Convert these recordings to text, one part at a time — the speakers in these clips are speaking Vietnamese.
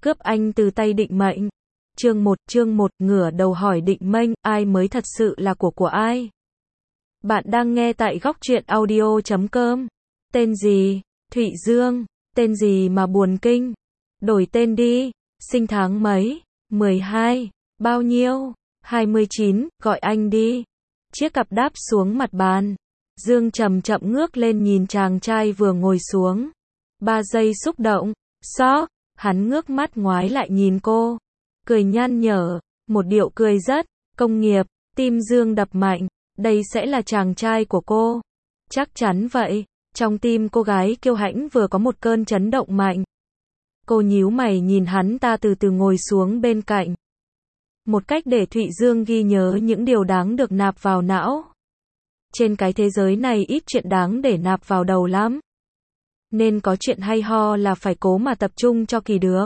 Cướp anh từ tay Định Mệnh. Chương 1, ngửa đầu hỏi Định Mệnh, ai mới thật sự là của ai? Bạn đang nghe tại góc truyện audio.com. Tên gì? Thụy Dương. Tên gì mà buồn kinh? Đổi tên đi. Sinh tháng mấy? 12. Bao nhiêu? 29, gọi anh đi. Chiếc cặp đáp xuống mặt bàn. Dương chậm chậm ngước lên nhìn chàng trai vừa ngồi xuống. 3 giây xúc động. Xó. Hắn ngước mắt ngoái lại nhìn cô. Cười nhăn nhở. Một điệu cười rất công nghiệp. Tim Dương đập mạnh. Đây sẽ là chàng trai của cô. Chắc chắn vậy. Trong tim cô gái kiêu hãnh vừa có một cơn chấn động mạnh. Cô nhíu mày nhìn hắn ta từ từ ngồi xuống bên cạnh. Một cách để Thụy Dương ghi nhớ những điều đáng được nạp vào não. Trên cái thế giới này ít chuyện đáng để nạp vào đầu lắm. Nên có chuyện hay ho là phải cố mà tập trung cho kỳ được.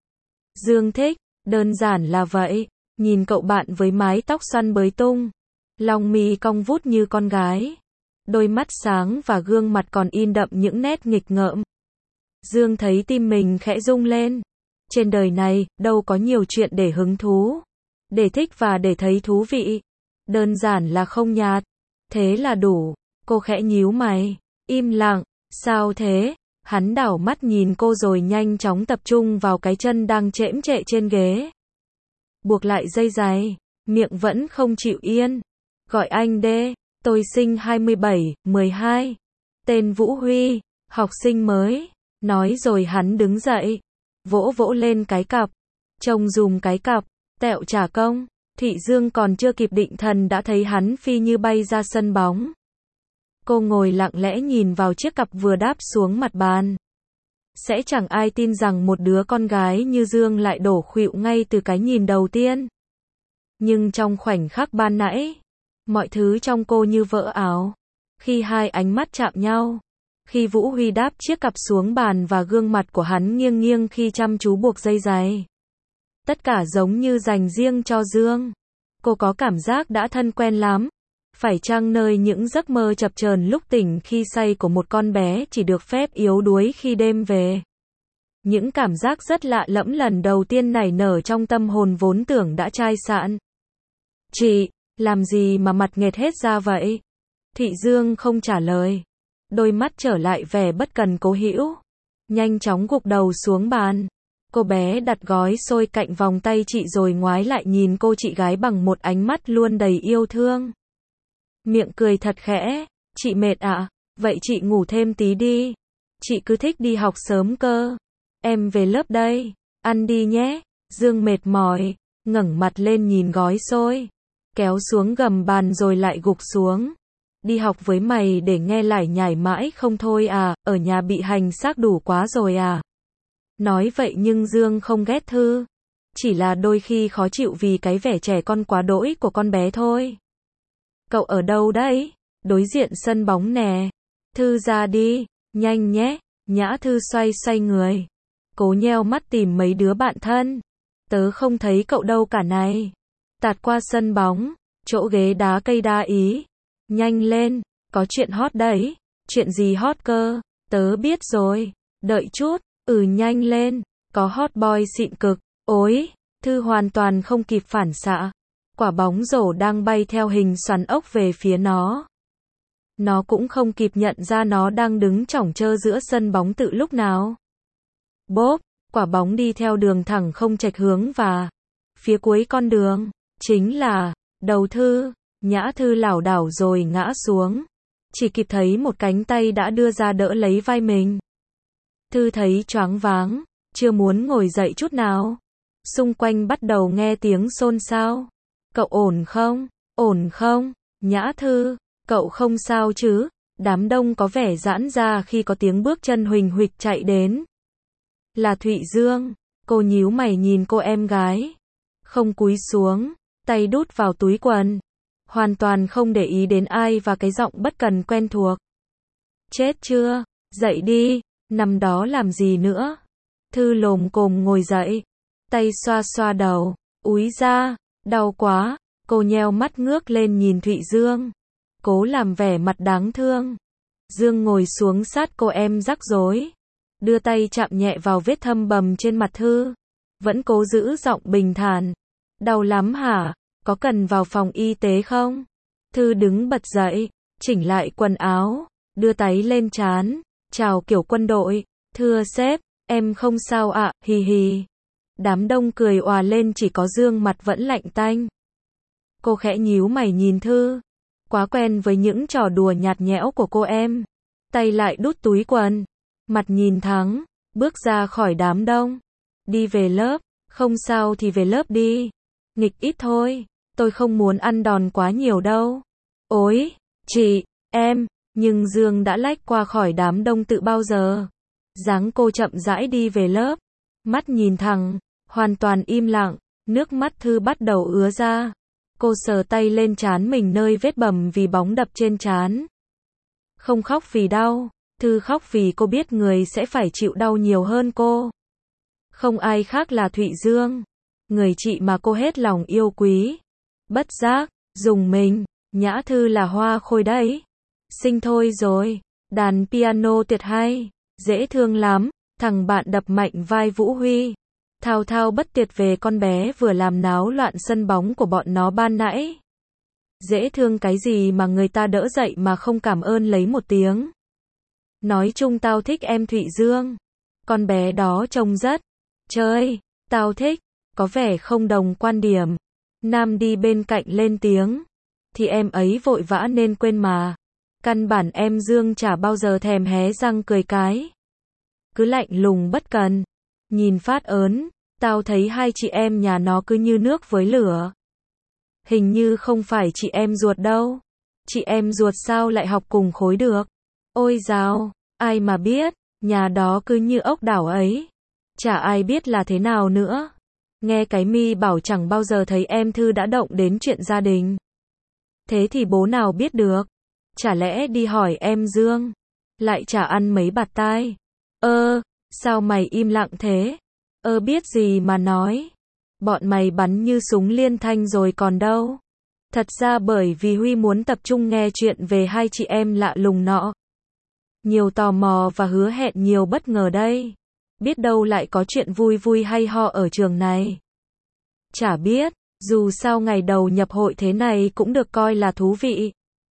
Dương thích, đơn giản là vậy. Nhìn cậu bạn với mái tóc xoăn bới tung. Lòng mi cong vút như con gái. Đôi mắt sáng và gương mặt còn in đậm những nét nghịch ngợm. Dương thấy tim mình khẽ rung lên. Trên đời này, đâu có nhiều chuyện để hứng thú. Để thích và để thấy thú vị. Đơn giản là không nhạt. Thế là đủ. Cô khẽ nhíu mày. Im lặng. Sao thế? Hắn đảo mắt nhìn cô rồi nhanh chóng tập trung vào cái chân đang chễm chệ trên ghế. Buộc lại dây giày. Miệng vẫn không chịu yên. Gọi anh đê. Tôi sinh 27, 12. Tên Vũ Huy. Học sinh mới. Nói rồi hắn đứng dậy. Vỗ vỗ lên cái cặp. Trông dùm cái cặp. Tẹo trả công. Thụy Dương còn chưa kịp định thần đã thấy hắn phi như bay ra sân bóng. Cô ngồi lặng lẽ nhìn vào chiếc cặp vừa đáp xuống mặt bàn. Sẽ chẳng ai tin rằng một đứa con gái như Dương lại đổ khuỵu ngay từ cái nhìn đầu tiên. Nhưng trong khoảnh khắc ban nãy, mọi thứ trong cô như vỡ áo. Khi hai ánh mắt chạm nhau. Khi Vũ Huy đáp chiếc cặp xuống bàn và gương mặt của hắn nghiêng nghiêng khi chăm chú buộc dây giày. Tất cả giống như dành riêng cho Dương. Cô có cảm giác đã thân quen lắm. Phải chăng nơi những giấc mơ chập chờn lúc tỉnh khi say của một con bé chỉ được phép yếu đuối khi đêm về. Những cảm giác rất lạ lẫm lần đầu tiên nảy nở trong tâm hồn vốn tưởng đã chai sạn. Chị, làm gì mà mặt nghệt hết ra vậy? Thụy Dương không trả lời. Đôi mắt trở lại vẻ bất cần cố hữu. Nhanh chóng gục đầu xuống bàn. Cô bé đặt gói xôi cạnh vòng tay chị rồi ngoái lại nhìn cô chị gái bằng một ánh mắt luôn đầy yêu thương. Miệng cười thật khẽ. Chị mệt ạ? Vậy chị ngủ thêm tí đi. Chị cứ thích đi học sớm cơ. Em về lớp đây. Ăn đi nhé. Dương mệt mỏi. Ngẩng mặt lên nhìn gói xôi. Kéo xuống gầm bàn rồi lại gục xuống. Đi học với mày để nghe lải nhải mãi không thôi à? Ở nhà bị hành xác đủ quá rồi à? Nói vậy nhưng Dương không ghét Thư. Chỉ là đôi khi khó chịu vì cái vẻ trẻ con quá đỗi của con bé thôi. Cậu ở đâu đấy? Đối diện sân bóng nè. Thư ra đi. Nhanh nhé. Nhã Thư xoay xoay người. Cố nheo mắt tìm mấy đứa bạn thân. Tớ không thấy cậu đâu cả này. Tạt qua sân bóng. Chỗ ghế đá cây đa ý. Nhanh lên. Có chuyện hot đấy. Chuyện gì hot cơ? Tớ biết rồi. Đợi chút. Nhanh lên. Có hot boy xịn cực. Ối. Thư hoàn toàn không kịp phản xạ. Quả bóng rổ đang bay theo hình xoắn ốc về phía nó. Nó cũng không kịp nhận ra nó đang đứng chỏng chơ giữa sân bóng từ lúc nào. Bốp. Quả bóng đi theo đường thẳng không chệch hướng và phía cuối con đường chính là đầu Thư. Nhã Thư lảo đảo rồi ngã xuống. Chỉ kịp thấy một cánh tay đã đưa ra đỡ lấy vai mình. Thư thấy choáng váng, chưa muốn ngồi dậy chút nào. Xung quanh bắt đầu nghe tiếng xôn xao. Cậu ổn không? Ổn không? Nhã Thư, cậu không sao chứ? Đám đông có vẻ giãn ra khi có tiếng bước chân huỳnh huỵch chạy đến. Là Thụy Dương. Cô nhíu mày nhìn cô em gái. Không cúi xuống, tay đút vào túi quần. Hoàn toàn không để ý đến ai và cái giọng bất cần quen thuộc. Chết chưa? Dậy đi, nằm đó làm gì nữa? Thư lồm cồm ngồi dậy. Tay xoa xoa đầu. Úi da, đau quá. Cô nheo mắt ngước lên nhìn Thụy Dương. Cố làm vẻ mặt đáng thương. Dương ngồi xuống sát cô em rắc rối. Đưa tay chạm nhẹ vào vết thâm bầm trên mặt Thư. vẫn cố giữ giọng bình thản. Đau lắm hả? Có cần vào phòng y tế không? Thư đứng bật dậy, chỉnh lại quần áo, đưa tay lên trán, chào kiểu quân đội. Thưa sếp, em không sao ạ, hì hì. Đám đông cười òa lên, chỉ có Dương mặt vẫn lạnh tanh. Cô khẽ nhíu mày nhìn Thư. Quá quen với những trò đùa nhạt nhẽo của cô em. Tay lại đút túi quần. Mặt nhìn thẳng, bước ra khỏi đám đông. Đi về lớp, không sao thì về lớp đi. Nghịch ít thôi, tôi không muốn ăn đòn quá nhiều đâu. Ôi, chị, em, nhưng Dương đã lách qua khỏi đám đông từ bao giờ. Dáng cô chậm rãi đi về lớp, mắt nhìn thẳng, hoàn toàn im lặng, nước mắt Thư bắt đầu ứa ra. Cô sờ tay lên trán mình nơi vết bầm vì bóng đập trên trán. Không khóc vì đau, Thư khóc vì cô biết người sẽ phải chịu đau nhiều hơn cô. Không ai khác là Thụy Dương, người chị mà cô hết lòng yêu quý. Bất giác, dùng mình, Nhã Thư là hoa khôi đấy. Xinh thôi rồi, đàn piano tuyệt hay, dễ thương lắm, thằng bạn đập mạnh vai Vũ Huy. Thao thao bất tuyệt về con bé vừa làm náo loạn sân bóng của bọn nó ban nãy. Dễ thương cái gì mà người ta đỡ dậy mà không cảm ơn lấy một tiếng. Nói chung tao thích em Thụy Dương. Con bé đó trông rất chơi, tao thích, có vẻ không đồng quan điểm. Nam đi bên cạnh lên tiếng. Thì em ấy vội vã nên quên mà. Căn bản em Dương chả bao giờ thèm hé răng cười cái. Cứ lạnh lùng bất cần. Nhìn phát ớn, tao thấy hai chị em nhà nó cứ như nước với lửa. Hình như không phải chị em ruột đâu. Chị em ruột sao lại học cùng khối được? Ôi dào, ai mà biết, nhà đó cứ như ốc đảo ấy. Chả ai biết là thế nào nữa. Nghe cái mi bảo chẳng bao giờ thấy em Thư đã động đến chuyện gia đình. Thế thì bố nào biết được? Chả lẽ đi hỏi em Dương? Lại chả ăn mấy bạt tai. Sao mày im lặng thế? Biết gì mà nói. Bọn mày bắn như súng liên thanh rồi còn đâu. Thật ra bởi vì Huy muốn tập trung nghe chuyện về hai chị em lạ lùng nọ. Nhiều tò mò và hứa hẹn nhiều bất ngờ đây. Biết đâu lại có chuyện vui vui hay ho ở trường này. Chả biết, dù sao ngày đầu nhập hội thế này cũng được coi là thú vị.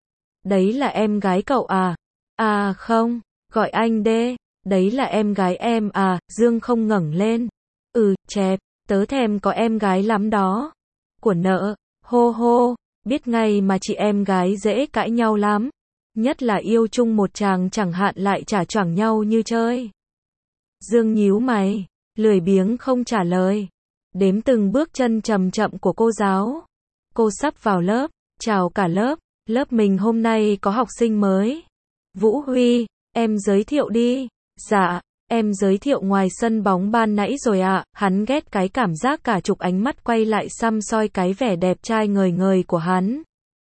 Đấy là em gái cậu à? À không, gọi anh đê. Đấy là em gái em à? Dương không ngẩng lên. Chẹp, tớ thèm có em gái lắm đó. Của nợ, hô hô, biết ngay mà chị em gái dễ cãi nhau lắm. Nhất là yêu chung một chàng chẳng hạn lại chả choảng nhau như chơi. Dương nhíu mày, lười biếng không trả lời. Đếm từng bước chân chậm chậm của cô giáo. Cô sắp vào lớp, chào cả lớp. Lớp mình hôm nay có học sinh mới. Vũ Huy, em giới thiệu đi. Dạ, em giới thiệu ngoài sân bóng ban nãy rồi ạ. Hắn ghét cái cảm giác cả chục ánh mắt quay lại săm soi cái vẻ đẹp trai ngời ngời của hắn.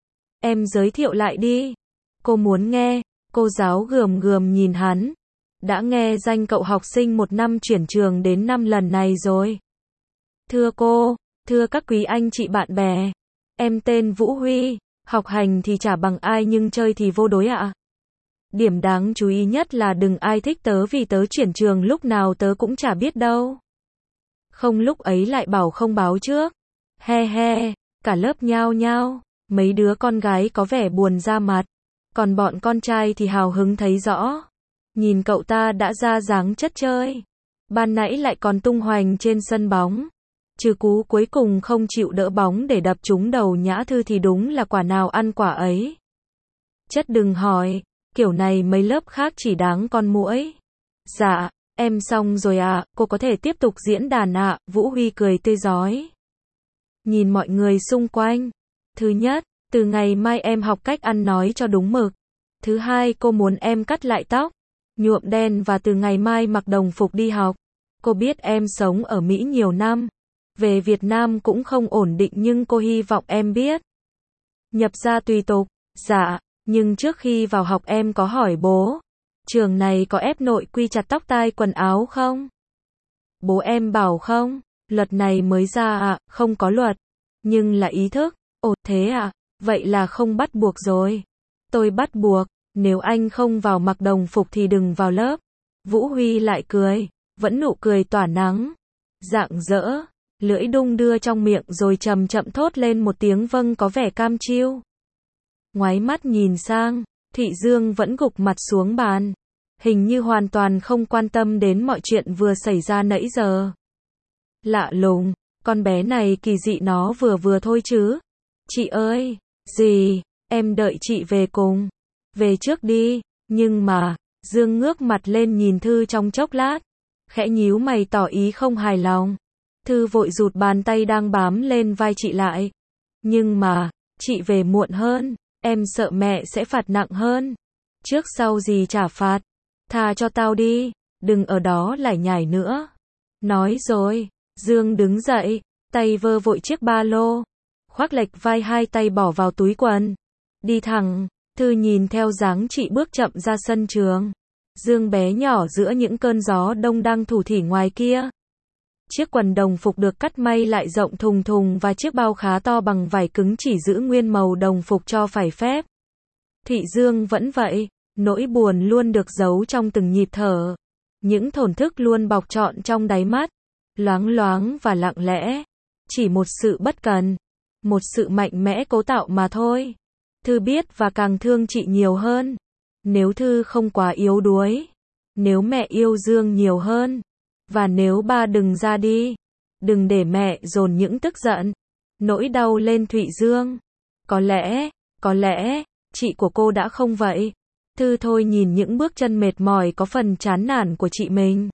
Em giới thiệu lại đi. Cô muốn nghe. Cô giáo gườm gườm nhìn hắn. Đã nghe danh cậu học sinh một năm chuyển trường đến 5 lần này rồi. Thưa cô, thưa các quý anh chị bạn bè. Em tên Vũ Huy. Học hành thì chả bằng ai nhưng chơi thì vô đối ạ. Điểm đáng chú ý nhất là đừng ai thích tớ vì tớ chuyển trường lúc nào tớ cũng chả biết đâu. Không lúc ấy lại bảo không báo trước. He he, cả lớp nhao nhao. Mấy đứa con gái có vẻ buồn ra mặt. Còn bọn con trai thì hào hứng thấy rõ. Nhìn cậu ta đã ra dáng chất chơi. Ban nãy lại còn tung hoành trên sân bóng. Trừ cú cuối cùng không chịu đỡ bóng để đập trúng đầu Nhã Thư thì đúng là quả nào ăn quả ấy. Chất đừng hỏi, kiểu này mấy lớp khác chỉ đáng con muỗi. Dạ, em xong rồi ạ, cô có thể tiếp tục diễn đàn ạ. Vũ Huy cười tươi rói. Nhìn mọi người xung quanh. Thứ nhất, từ ngày mai em học cách ăn nói cho đúng mực. Thứ hai, cô muốn em cắt lại tóc, nhuộm đen và từ ngày mai mặc đồng phục đi học. Cô biết em sống ở Mỹ nhiều năm. Về Việt Nam cũng không ổn định nhưng cô hy vọng em biết. Nhập gia tùy tục. Dạ, nhưng trước khi vào học em có hỏi bố. Trường này có ép nội quy chặt tóc tai quần áo không? Bố em bảo không. Luật này mới ra ạ, không có luật. Nhưng là ý thức. Ồ thế ạ, vậy là không bắt buộc rồi. Tôi bắt buộc, nếu anh không vào mặc đồng phục thì đừng vào lớp. Vũ Huy lại cười, vẫn nụ cười tỏa nắng. rạng rỡ, lưỡi đung đưa trong miệng rồi chậm chậm thốt lên một tiếng vâng có vẻ cam chiêu. Ngoái mắt nhìn sang, Thụy Dương vẫn gục mặt xuống bàn, hình như hoàn toàn không quan tâm đến mọi chuyện vừa xảy ra nãy giờ. Lạ lùng, con bé này kỳ dị nó vừa thôi chứ. Chị ơi, gì, em đợi chị về cùng. Về trước đi, nhưng mà, Dương ngước mặt lên nhìn Thư trong chốc lát, khẽ nhíu mày tỏ ý không hài lòng. Thư vội rụt bàn tay đang bám lên vai chị lại. Nhưng mà, chị về muộn hơn, em sợ mẹ sẽ phạt nặng hơn. Trước sau gì trả phạt, tha cho tao đi, đừng ở đó lải nhải nữa. Nói rồi, Dương đứng dậy, tay vơ vội chiếc ba lô, khoác lệch vai hai tay bỏ vào túi quần. Đi thẳng, Thư nhìn theo dáng chị bước chậm ra sân trường. Dương bé nhỏ giữa những cơn gió đông đang thủ thỉ ngoài kia. Chiếc quần đồng phục được cắt may lại rộng thùng thùng và chiếc bao khá to bằng vải cứng chỉ giữ nguyên màu đồng phục cho phải phép. Thụy Dương vẫn vậy, nỗi buồn luôn được giấu trong từng nhịp thở. Những thổn thức luôn bọc trọn trong đáy mắt, loáng loáng và lặng lẽ. Chỉ một sự bất cần, một sự mạnh mẽ cố tạo mà thôi. Thư biết và càng thương chị nhiều hơn. Nếu Thư không quá yếu đuối, nếu mẹ yêu Dương nhiều hơn, và nếu ba đừng ra đi, đừng để mẹ dồn những tức giận, nỗi đau lên Thụy Dương. Có lẽ, chị của cô đã không vậy. Thư thôi nhìn những bước chân mệt mỏi có phần chán nản của chị mình.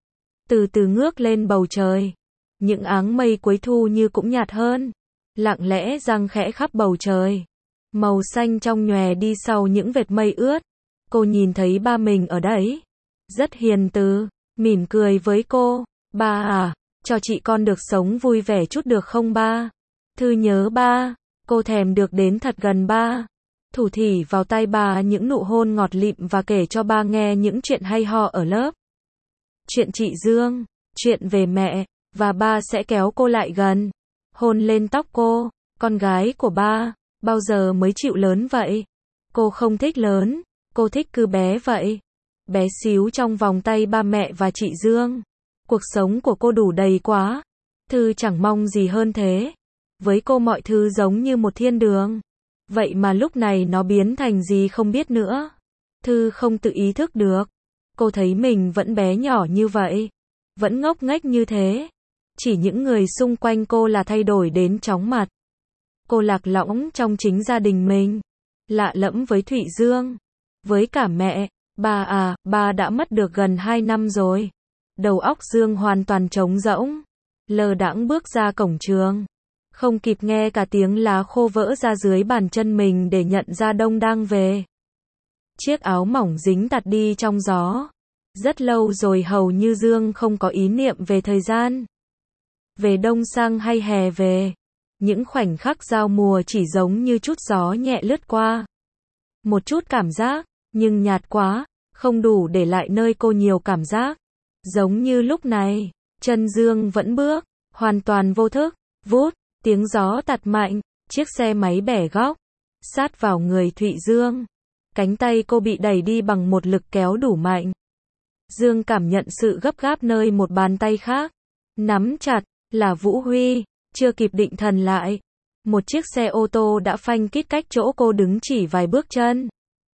Từ từ ngước lên bầu trời. Những áng mây cuối thu như cũng nhạt hơn, lặng lẽ giăng khẽ khắp bầu trời. Màu xanh trong nhòe đi sau những vệt mây ướt. Cô nhìn thấy ba mình ở đấy. Rất hiền từ, mỉm cười với cô. Ba à, cho chị con được sống vui vẻ chút được không ba? Thư nhớ ba, cô thèm được đến thật gần ba. Thủ thỉ vào tai ba những nụ hôn ngọt lịm và kể cho ba nghe những chuyện hay ho ở lớp. Chuyện chị Dương, chuyện về mẹ, và ba sẽ kéo cô lại gần, hôn lên tóc cô. Con gái của ba, bao giờ mới chịu lớn vậy? Cô không thích lớn, cô thích cứ bé vậy. Bé xíu trong vòng tay ba mẹ và chị Dương. Cuộc sống của cô đủ đầy quá. Thư chẳng mong gì hơn thế. Với cô mọi thứ giống như một thiên đường. Vậy mà lúc này nó biến thành gì không biết nữa. Thư không tự ý thức được. Cô thấy mình vẫn bé nhỏ như vậy. Vẫn ngốc nghếch như thế. Chỉ những người xung quanh cô là thay đổi đến chóng mặt. Cô lạc lõng trong chính gia đình mình. Lạ lẫm với Thụy Dương. Với cả mẹ. Ba à, ba đã mất được gần 2 năm rồi. Đầu óc Dương hoàn toàn trống rỗng. Lờ đãng bước ra cổng trường. Không kịp nghe cả tiếng lá khô vỡ ra dưới bàn chân mình để nhận ra Đông đang về. Chiếc áo mỏng dính tạt đi trong gió. Rất lâu rồi hầu như Dương không có ý niệm về thời gian. Về đông sang hay hè về. Những khoảnh khắc giao mùa chỉ giống như chút gió nhẹ lướt qua. Một chút cảm giác, nhưng nhạt quá, không đủ để lại nơi cô nhiều cảm giác. Giống như lúc này, chân Dương vẫn bước, hoàn toàn vô thức, vút, tiếng gió tạt mạnh, chiếc xe máy bẻ góc, sát vào người Thụy Dương. Cánh tay cô bị đẩy đi bằng một lực kéo đủ mạnh. Dương cảm nhận sự gấp gáp nơi một bàn tay khác. Nắm chặt, là Vũ Huy, chưa kịp định thần lại. Một chiếc xe ô tô đã phanh kít cách chỗ cô đứng chỉ vài bước chân.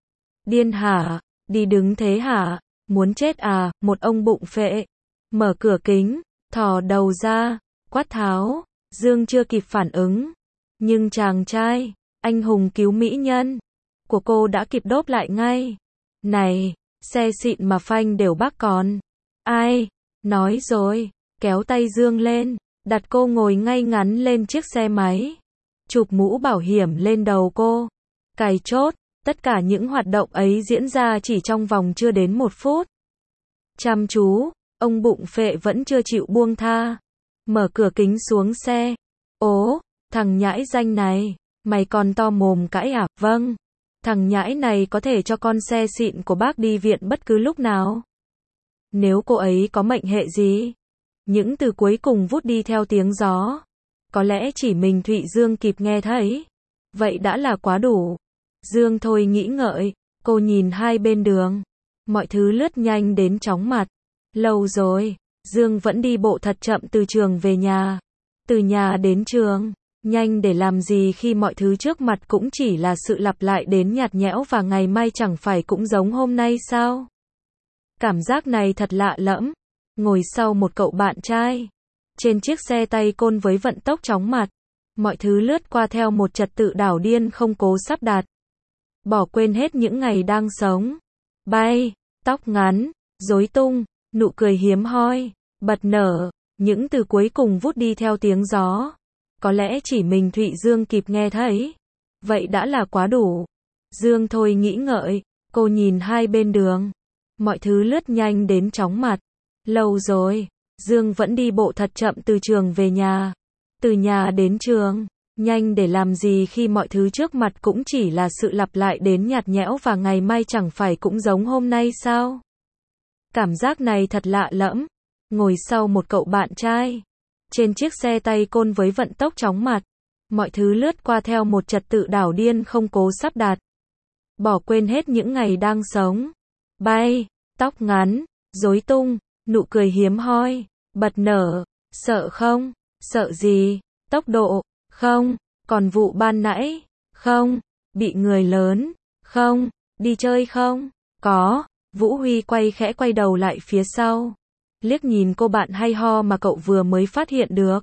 Điên hả? Đi đứng thế hả? Muốn chết à? Một ông bụng phệ. Mở cửa kính, thò đầu ra, quát tháo. Dương chưa kịp phản ứng. Nhưng chàng trai, anh hùng cứu mỹ nhân của cô đã kịp đốp lại ngay. Này, xe xịn mà phanh đều bác còn. Ai? Nói rồi, kéo tay Dương lên, đặt cô ngồi ngay ngắn lên chiếc xe máy. Chụp mũ bảo hiểm lên đầu cô. Cài chốt, tất cả những hoạt động ấy diễn ra chỉ trong vòng chưa đến 1 phút. Chăm chú, ông bụng phệ vẫn chưa chịu buông tha. Mở cửa kính xuống xe. Ố, thằng nhãi danh này, mày còn to mồm cãi à? Vâng. Thằng nhãi này có thể cho con xe xịn của bác đi viện bất cứ lúc nào. Nếu cô ấy có mệnh hệ gì? Những từ cuối cùng vút đi theo tiếng gió. Có lẽ chỉ mình Thụy Dương kịp nghe thấy. Vậy đã là quá đủ. Dương thôi nghĩ ngợi, cô nhìn hai bên đường. Mọi thứ lướt nhanh đến chóng mặt. Lâu rồi, Dương vẫn đi bộ thật chậm từ trường về nhà. Từ nhà đến trường, nhanh để làm gì khi mọi thứ trước mặt cũng chỉ là sự lặp lại đến nhạt nhẽo và ngày mai chẳng phải cũng giống hôm nay sao? Cảm giác này thật lạ lẫm. Ngồi sau một cậu bạn trai, trên chiếc xe tay côn với vận tốc chóng mặt, mọi thứ lướt qua theo một trật tự đảo điên không cố sắp đặt. Bỏ quên hết những ngày đang sống. Bay, tóc ngắn, rối tung, nụ cười hiếm hoi, bật nở, những từ cuối cùng vút đi theo tiếng gió. Có lẽ chỉ mình Thụy Dương kịp nghe thấy. Vậy đã là quá đủ. Dương thôi nghĩ ngợi, cô nhìn hai bên đường. Mọi thứ lướt nhanh đến chóng mặt. Lâu rồi, Dương vẫn đi bộ thật chậm từ trường về nhà. Từ nhà đến trường, nhanh để làm gì khi mọi thứ trước mặt cũng chỉ là sự lặp lại đến nhạt nhẽo và ngày mai chẳng phải cũng giống hôm nay sao? Cảm giác này thật lạ lẫm. Ngồi sau một cậu bạn trai, trên chiếc xe tay côn với vận tốc chóng mặt, mọi thứ lướt qua theo một trật tự đảo điên không cố sắp đặt. Bỏ quên hết những ngày đang sống. Bay, tóc ngắn, rối tung, nụ cười hiếm hoi, bật nở, sợ không? Sợ gì? Tốc độ? Không. Còn vụ ban nãy? Không. Bị người lớn? Không. Đi chơi không? Có. Vũ Huy quay đầu lại phía sau, liếc nhìn cô bạn hay ho mà cậu vừa mới phát hiện được.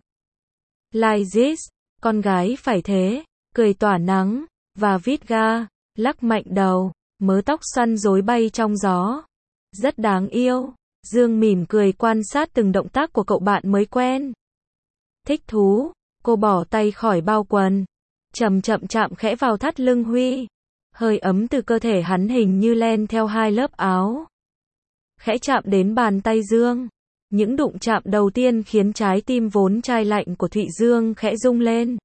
Like this, con gái phải thế, cười tỏa nắng, và vít ga, lắc mạnh đầu, mớ tóc xoăn rối bay trong gió. Rất đáng yêu. Dương mỉm cười quan sát từng động tác của cậu bạn mới quen. Thích thú, cô bỏ tay khỏi bao quần, chậm chạm khẽ vào thắt lưng Huy. Hơi ấm từ cơ thể hắn hình như len theo hai lớp áo. Khẽ chạm đến bàn tay Dương. Những đụng chạm đầu tiên khiến trái tim vốn chai lạnh của Thụy Dương khẽ rung lên.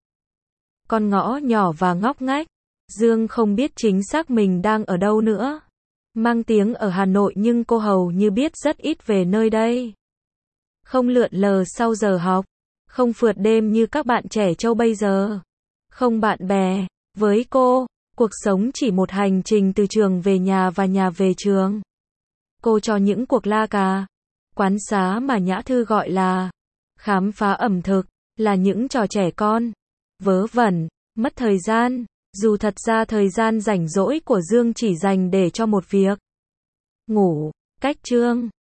Con ngõ nhỏ và ngóc ngách. Dương không biết chính xác mình đang ở đâu nữa. Mang tiếng ở Hà Nội nhưng cô hầu như biết rất ít về nơi đây. Không lượn lờ sau giờ học. Không phượt đêm như các bạn trẻ trâu bây giờ. Không bạn bè. Với cô, cuộc sống chỉ một hành trình từ trường về nhà và nhà về trường. Cô cho những cuộc la cà, quán xá mà Nhã Thư gọi là khám phá ẩm thực, là những trò trẻ con, vớ vẩn, mất thời gian, dù thật ra thời gian rảnh rỗi của Dương chỉ dành để cho một việc: ngủ. Cách chương